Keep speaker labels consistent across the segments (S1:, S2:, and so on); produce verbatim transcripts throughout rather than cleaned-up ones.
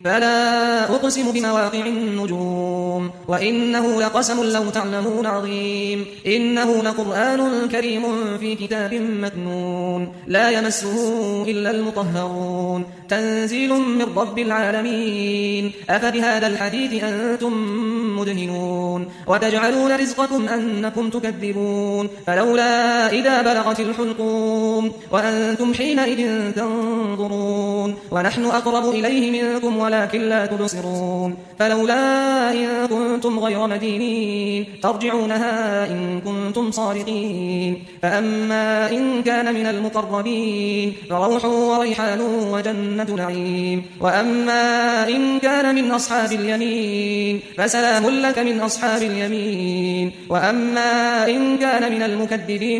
S1: فلا أقسم بمواقع النجوم وإنه لقسم لو تعلمون عظيم إنه لقرآن كريم في كتاب مكنون لا يمسه إلا المطهرون تنزيل من رب العالمين أفبهذا الحديث أنتم مدهنون وتجعلون رزقكم أنكم تكذبون فلولا إذا بلغت الحلقوم وأنتم حينئذ تنظرون ونحن أقرب إليه منكم ولكن لا تبصرون فلولا إن كنتم غير مدينين ترجعونها إن كنتم صادقين فأما إن كان من المقربين فروح وريحان وجنة نعيم وأما إن كان من أصحاب اليمين فسلام لك من أصحاب اليمين وأما إن كان من المكذبين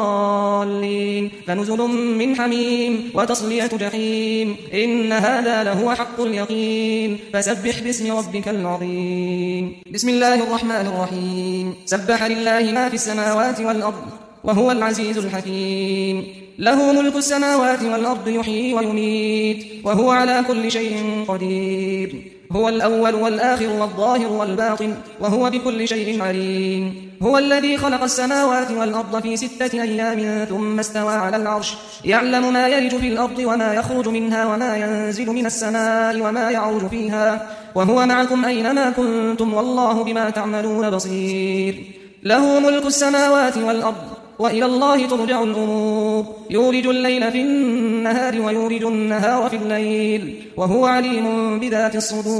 S1: الضالين فنزل من حميم وتصلية جحيم إن هذا لهو حق اليقين فسبح باسم ربك العظيم بسم الله الرحمن الرحيم سبح لله ما في السماوات والأرض وهو العزيز الحكيم له ملك السماوات والأرض يحيي ويميت وهو على كل شيء قدير هو الأول والآخر والظاهر والباطن وهو بكل شيء عليم هو الذي خلق السماوات والأرض في ستة أيام ثم استوى على العرش يعلم ما يلج في الأرض وما يخرج منها وما ينزل من السماء وما يعرج فيها وهو معكم أينما كنتم والله بما تعملون بصير له ملك السماوات والأرض وإلى الله ترجع الأمور يولج الليل في النهار ويولج النهار في الليل وهو عليم بذات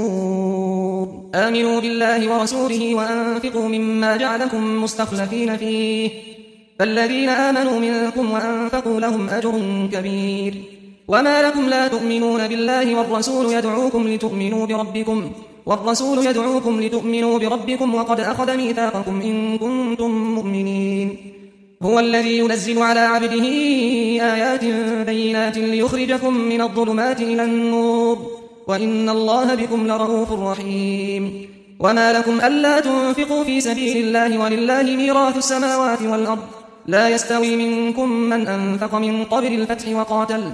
S1: الصدور آمنوا بالله ورسوله وأنفقوا مما جعلكم مستخلفين فيه فالذين آمنوا منكم وأنفقوا لهم أجر كبير وما لكم لا تؤمنون بالله والرسول يدعوكم لتؤمنوا بربكم والرسول يدعوكم لتؤمنوا بربكم وقد أخذ ميثاقكم إن كنتم مؤمنين هو الذي ينزل على عبده آيات بينات ليخرجكم من الظلمات إلى النور وإن الله بكم لرؤوف رحيم وما لكم ألا تنفقوا في سبيل الله ولله ميراث السماوات والأرض لا يستوي منكم من أنفق من قبل الفتح وقاتل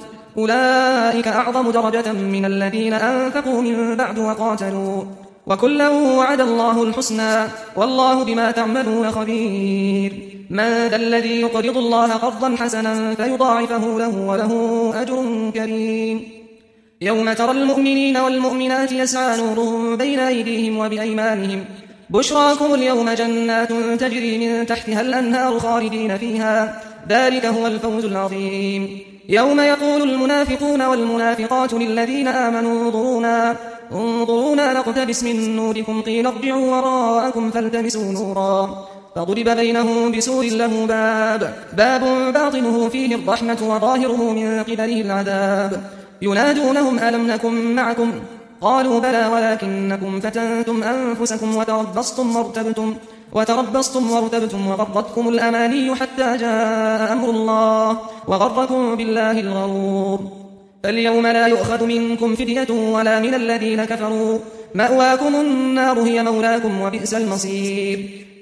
S1: أولئك أعظم درجة من الذين أنفقوا من بعد وقاتلوا وكلا وعد الله الحسنى والله بما تعملون خبير من ذا الذي يقرض الله قرضا حسنا فيضاعفه له وله أجر كريم يوم ترى المؤمنين والمؤمنات يسعى نورهم بين أيديهم وبأيمانهم بشراكم اليوم جنات تجري من تحتها الأنهار خالدين فيها ذلك هو الفوز العظيم يوم يقول المنافقون والمنافقات للذين آمنوا انظرونا انظرونا نقتبس من نوركم قيل ارجعوا وراءكم فالتمسوا نورا فضرب بينهم بسور له باب باب باطنه فيه الرحمة وظاهره من قبله العذاب ينادونهم ألم نكن معكم قالوا بلى ولكنكم فتنتم أنفسكم وتربصتم وارتبتم وتربصتم وارتبتم وغرتكم الأماني حتى جاء أمر الله وغركم بالله الغرور فاليوم لا يؤخذ منكم فدية ولا من الذين كفروا مأواكم النار هي مولاكم وبئس المصير